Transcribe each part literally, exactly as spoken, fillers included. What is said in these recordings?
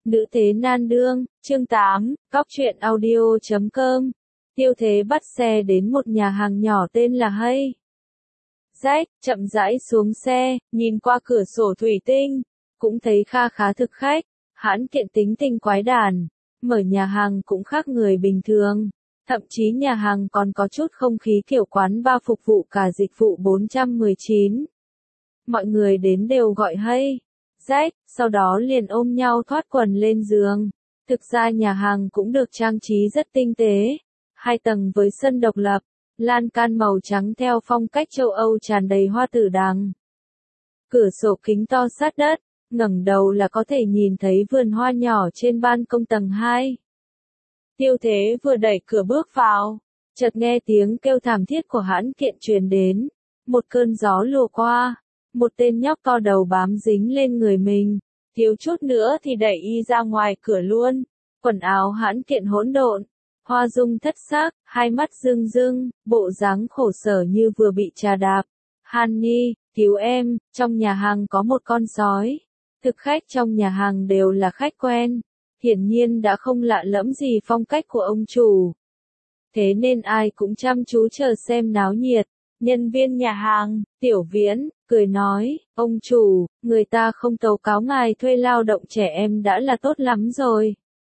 Nữ thế nan đương, chương tám, cóc truyện audio chấm com. Tiêu Thế bắt xe đến một nhà hàng nhỏ tên là Hay Jack, chậm rãi xuống xe, nhìn qua cửa sổ thủy tinh, cũng thấy kha khá thực khách. Hãn Kiện tính tình quái đản, mở nhà hàng cũng khác người bình thường. Thậm chí nhà hàng còn có chút không khí kiểu quán bar phục vụ cả dịch vụ bốn trăm mười chín. Mọi người đến đều gọi Hay Jack, sau đó liền ôm nhau thoát quần lên giường. Thực ra nhà hàng cũng được trang trí rất tinh tế. Hai tầng với sân độc lập, lan can màu trắng theo phong cách châu Âu tràn đầy hoa tử đằng. Cửa sổ kính to sát đất, ngẩng đầu là có thể nhìn thấy vườn hoa nhỏ trên ban công tầng hai. Tiêu Thế vừa đẩy cửa bước vào, chợt nghe tiếng kêu thảm thiết của Hãn Kiện truyền đến. Một cơn gió lùa qua, một tên nhóc to đầu bám dính lên người mình, thiếu chút nữa thì đẩy y ra ngoài cửa luôn. Quần áo Hãn Kiện hỗn độn, hoa dung thất sắc, hai mắt rưng rưng, bộ dáng khổ sở như vừa bị trà đạp. Honey, cứu em, trong nhà hàng có một con sói. Thực khách trong nhà hàng đều là khách quen, hiển nhiên đã không lạ lẫm gì phong cách của ông chủ. Thế nên ai cũng chăm chú chờ xem náo nhiệt. Nhân viên nhà hàng, Tiểu Viễn, cười nói, ông chủ, người ta không tố cáo ngài thuê lao động trẻ em đã là tốt lắm rồi.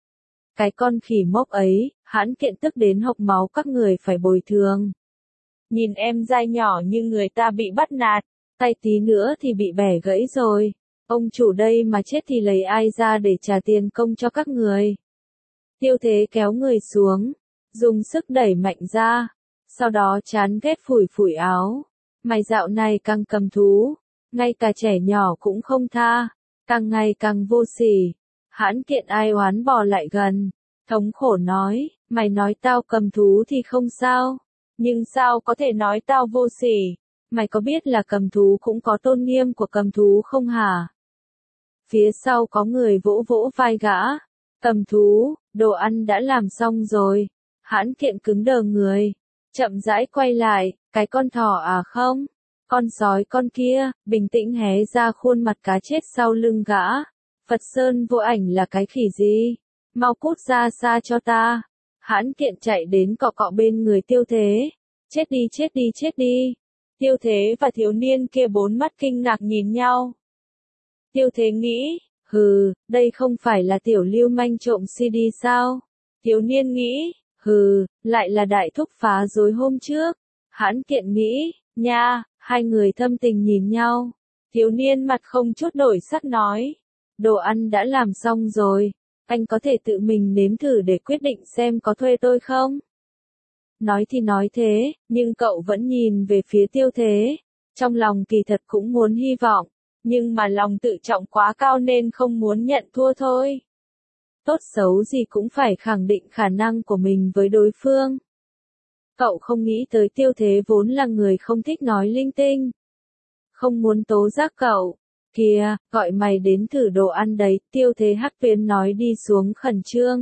Cái con khỉ mốc ấy, Hãn Kiện tức đến hộc máu, các người phải bồi thường. Nhìn em dai nhỏ như người ta bị bắt nạt, tay tí nữa thì bị bẻ gãy rồi. Ông chủ đây mà chết thì lấy ai ra để trả tiền công cho các người. Tiêu Thế kéo người xuống, dùng sức đẩy mạnh ra. Sau đó chán ghét phủi phủi áo. Mày dạo này càng cầm thú, ngay cả trẻ nhỏ cũng không tha, càng ngày càng vô sỉ. Hãn Kiện ai oán bò lại gần, thống khổ nói, mày nói tao cầm thú thì không sao, nhưng sao có thể nói tao vô sỉ? Mày có biết là cầm thú cũng có tôn nghiêm của cầm thú không hả? Phía sau có người vỗ vỗ vai gã. Cầm thú, đồ ăn đã làm xong rồi. Hãn Kiện cứng đờ người, chậm rãi quay lại, cái con thỏ à không? Con sói con kia, bình tĩnh hé ra khuôn mặt cá chết sau lưng gã. Phật Sơn Vô Ảnh là cái khỉ gì? Mau cút ra xa cho ta. Hãn Kiện chạy đến cọ cọ bên người Tiêu Thế. Chết đi chết đi chết đi. Tiêu Thế và thiếu niên kia bốn mắt kinh ngạc nhìn nhau. Tiêu Thế nghĩ, hừ, đây không phải là tiểu lưu manh trộm xê đê sao? Thiếu niên nghĩ, hừ, lại là đại thúc phá rối hôm trước. Hãn Kiện nghĩ, nha, hai người thâm tình nhìn nhau. Thiếu niên mặt không chút đổi sắc nói, đồ ăn đã làm xong rồi, anh có thể tự mình nếm thử để quyết định xem có thuê tôi không? Nói thì nói thế, nhưng cậu vẫn nhìn về phía Tiêu Thế. Trong lòng kỳ thật cũng muốn hy vọng, nhưng mà lòng tự trọng quá cao nên không muốn nhận thua thôi. Tốt xấu gì cũng phải khẳng định khả năng của mình với đối phương. Cậu không nghĩ tới Tiêu Thế vốn là người không thích nói linh tinh. Không muốn tố giác cậu. Kìa, gọi mày đến thử đồ ăn đấy, Tiêu Thế hắc tuyến nói đi xuống khẩn trương.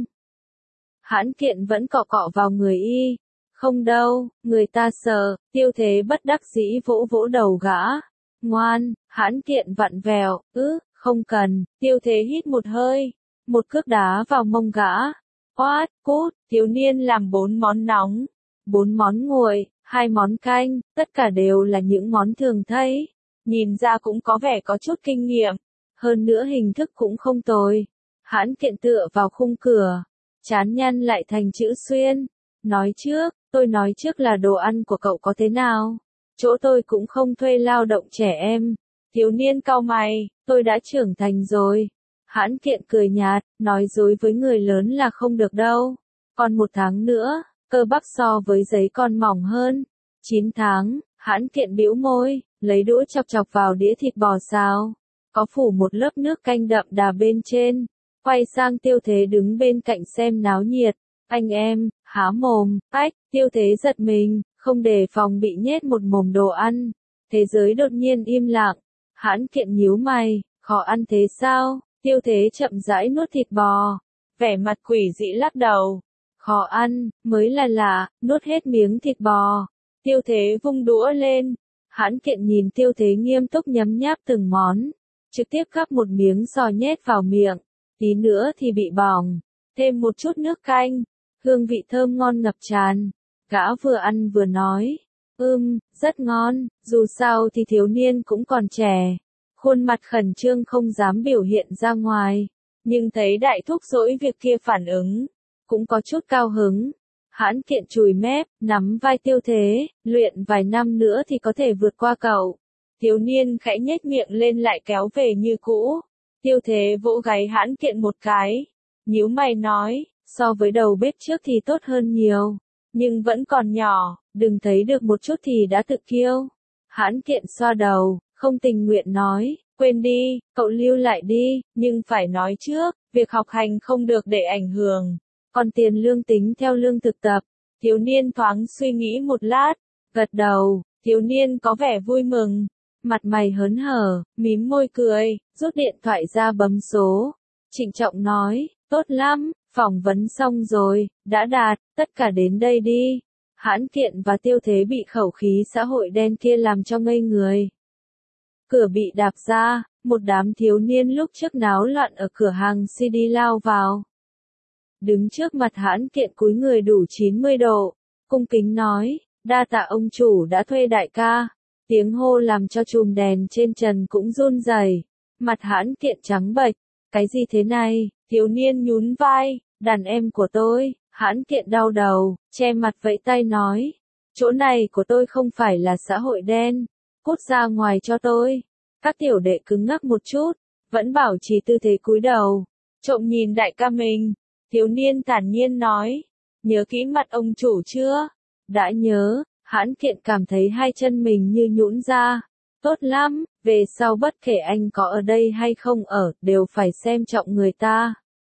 Hãn Kiện vẫn cọ cọ vào người y. Không đâu, người ta sợ. Tiêu Thế bất đắc dĩ vỗ vỗ đầu gã. Ngoan, Hãn Kiện vặn vẹo, ứ, không cần. Tiêu Thế hít một hơi, một cước đá vào mông gã. Oát, cút, thiếu niên làm bốn món nóng, bốn món nguội, hai món canh, tất cả đều là những món thường thấy. Nhìn ra cũng có vẻ có chút kinh nghiệm, hơn nữa hình thức cũng không tồi. Hãn Kiện tựa vào khung cửa, trán nhăn lại thành chữ xuyên. Nói trước, tôi nói trước là đồ ăn của cậu có thế nào? Chỗ tôi cũng không thuê lao động trẻ em. Thiếu niên cau mày, tôi đã trưởng thành rồi. Hãn Kiện cười nhạt, nói dối với người lớn là không được đâu. Còn một tháng nữa, cơ bắp so với giấy còn mỏng hơn. Chín tháng, Hãn Kiện bĩu môi, lấy đũa chọc chọc vào đĩa thịt bò xào. Có phủ một lớp nước canh đậm đà bên trên. Quay sang Tiêu Thế đứng bên cạnh xem náo nhiệt. Anh em, há mồm, ách, Tiêu Thế giật mình, không đề phòng bị nhét một mồm đồ ăn. Thế giới đột nhiên im lặng. Hãn Kiện nhíu mày, khó ăn thế sao? Tiêu Thế chậm rãi nuốt thịt bò, vẻ mặt quỷ dị lắc đầu. Khó ăn, mới là lạ, nuốt hết miếng thịt bò. Tiêu Thế vung đũa lên. Hãn Kiện nhìn Tiêu Thế nghiêm túc nhấm nháp từng món, trực tiếp gắp một miếng giò nhét vào miệng. tí nữa thì bị bỏng, thêm một chút nước canh, hương vị thơm ngon ngập tràn. Gã vừa ăn vừa nói, ưm, rất ngon, dù sao thì thiếu niên cũng còn trẻ. Khuôn mặt khẩn trương không dám biểu hiện ra ngoài, nhưng thấy đại thúc dỗi việc kia phản ứng, cũng có chút cao hứng. Hãn Kiện chùi mép, nắm vai Tiêu Thế, luyện vài năm nữa thì có thể vượt qua cậu. Thiếu niên khẽ nhếch miệng lên lại kéo về như cũ. Tiêu Thế vỗ gáy Hãn Kiện một cái, nhíu mày nói, so với đầu bếp trước thì tốt hơn nhiều, nhưng vẫn còn nhỏ, đừng thấy được một chút thì đã tự kiêu. Hãn Kiện xoa đầu, không tình nguyện nói, quên đi, cậu lưu lại đi, nhưng phải nói trước, việc học hành không được để ảnh hưởng. Còn tiền lương tính theo lương thực tập. Thiếu niên thoáng suy nghĩ một lát, gật đầu. Thiếu niên có vẻ vui mừng, mặt mày hớn hở, mím môi cười, rút điện thoại ra bấm số. Trịnh trọng nói, tốt lắm, phỏng vấn xong rồi, đã đạt, tất cả đến đây đi. Hãn Kiện và Tiêu Thế bị khẩu khí xã hội đen kia làm cho ngây người. Cửa bị đạp ra, một đám thiếu niên lúc trước náo loạn ở cửa hàng xê đê lao vào. Đứng trước mặt Hãn Kiện cúi người đủ chín mươi độ, cung kính nói, đa tạ ông chủ đã thuê đại ca. Tiếng hô làm cho chùm đèn trên trần cũng run rẩy. Mặt Hãn Kiện trắng bệch, cái gì thế này? Thiếu niên nhún vai, đàn em của tôi. Hãn Kiện đau đầu, che mặt vẫy tay nói, chỗ này của tôi không phải là xã hội đen, cút ra ngoài cho tôi. Các tiểu đệ cứng ngắc một chút, vẫn bảo trì tư thế cúi đầu, trộm nhìn đại ca mình. Thiếu niên thản nhiên nói, nhớ kỹ mặt ông chủ chưa? Đã nhớ. Hãn Kiện cảm thấy hai chân mình như nhũn ra. Tốt lắm, về sau bất kể anh có ở đây hay không ở, đều phải xem trọng người ta.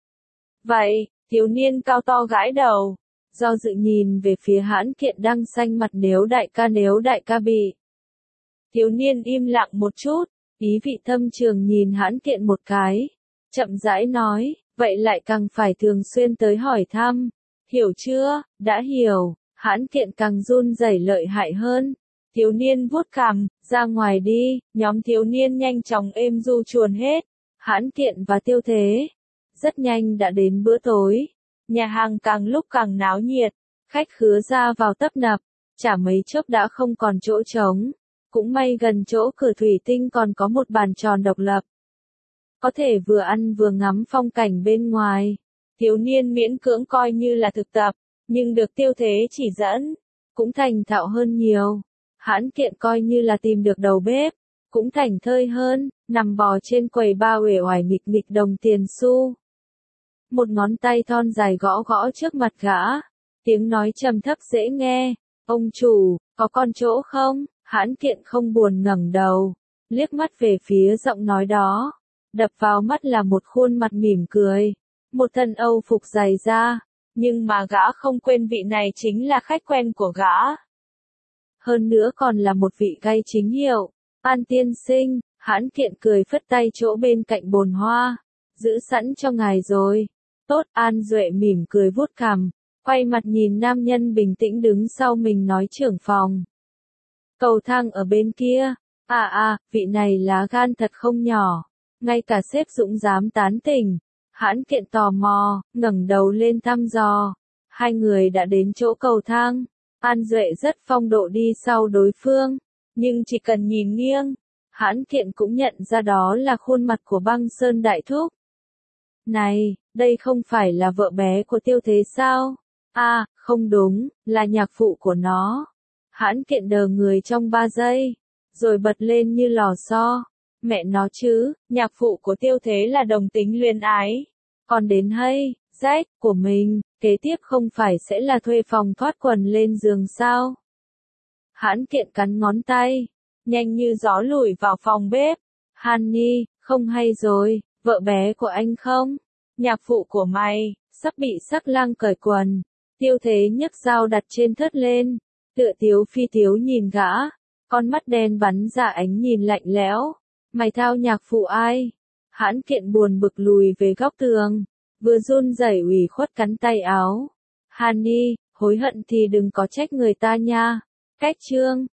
Vậy, thiếu niên cao to gãi đầu, do dự nhìn về phía Hãn Kiện đang xanh mặt nếu đại ca nếu đại ca bị. Thiếu niên im lặng một chút, ý vị thâm trường nhìn Hãn Kiện một cái, chậm rãi nói, vậy lại càng phải thường xuyên tới hỏi thăm. Hiểu chưa? Đã hiểu. Hãn Kiện càng run rẩy lợi hại hơn. Thiếu niên vuốt cằm, ra ngoài đi, nhóm thiếu niên nhanh chóng êm du chuồn hết. Hãn Kiện và Tiêu Thế rất nhanh đã đến bữa tối. Nhà hàng càng lúc càng náo nhiệt, khách khứa ra vào tấp nập, chả mấy chốc đã không còn chỗ trống. Cũng may gần chỗ cửa thủy tinh còn có một bàn tròn độc lập, có thể vừa ăn vừa ngắm phong cảnh bên ngoài. Thiếu niên miễn cưỡng coi như là thực tập, nhưng được Tiêu Thế chỉ dẫn, cũng thành thạo hơn nhiều. Hãn Kiện coi như là tìm được đầu bếp, cũng thảnh thơi hơn, nằm bò trên quầy ba uể oải nghịch nghịch đồng tiền xu. Một ngón tay thon dài gõ gõ trước mặt gã, tiếng nói trầm thấp dễ nghe, ông chủ, có con chỗ không? Hãn Kiện không buồn ngẩng đầu, liếc mắt về phía giọng nói đó, đập vào mắt là một khuôn mặt mỉm cười, một thân Âu phục dày da. Nhưng mà gã không quên vị này chính là khách quen của gã. Hơn nữa còn là một vị gai chính hiệu. An tiên sinh, Hãn Kiện cười phất tay chỗ bên cạnh bồn hoa. Giữ sẵn cho ngài rồi. Tốt, An Duệ mỉm cười vuốt cằm, quay mặt nhìn nam nhân bình tĩnh đứng sau mình nói trưởng phòng. Cầu thang ở bên kia. À à, vị này lá gan thật không nhỏ. Ngay cả sếp Dũng dám tán tỉnh. Hãn Kiện tò mò, ngẩng đầu lên thăm dò. Hai người đã đến chỗ cầu thang. An Duệ rất phong độ đi sau đối phương, nhưng chỉ cần nhìn nghiêng, Hãn Kiện cũng nhận ra đó là khuôn mặt của Băng Sơn đại thúc. Này, đây không phải là vợ bé của Tiêu Thế sao? À, không đúng, là nhạc phụ của nó. Hãn Kiện đờ người trong ba giây, rồi bật lên như lò xo. Mẹ nó chứ, nhạc phụ của Tiêu Thế là đồng tính luyến ái. Còn đến hay, rách, của mình, kế tiếp không phải sẽ là thuê phòng thoát quần lên giường sao? Hãn Kiện cắn ngón tay, nhanh như gió lùi vào phòng bếp. Honey, không hay rồi, vợ bé của anh không? Nhạc phụ của mày, sắp bị sắc lang cởi quần. Tiêu Thế nhấc dao đặt trên thớt lên, tựa tiếu phi tiếu nhìn gã, con mắt đen bắn ra ánh nhìn lạnh lẽo. Mày thao nhạc phụ ai? Hãn Kiện buồn bực lùi về góc tường, vừa run rẩy ủy khuất cắn tay áo. Honey, hối hận thì đừng có trách người ta nha. Cách chương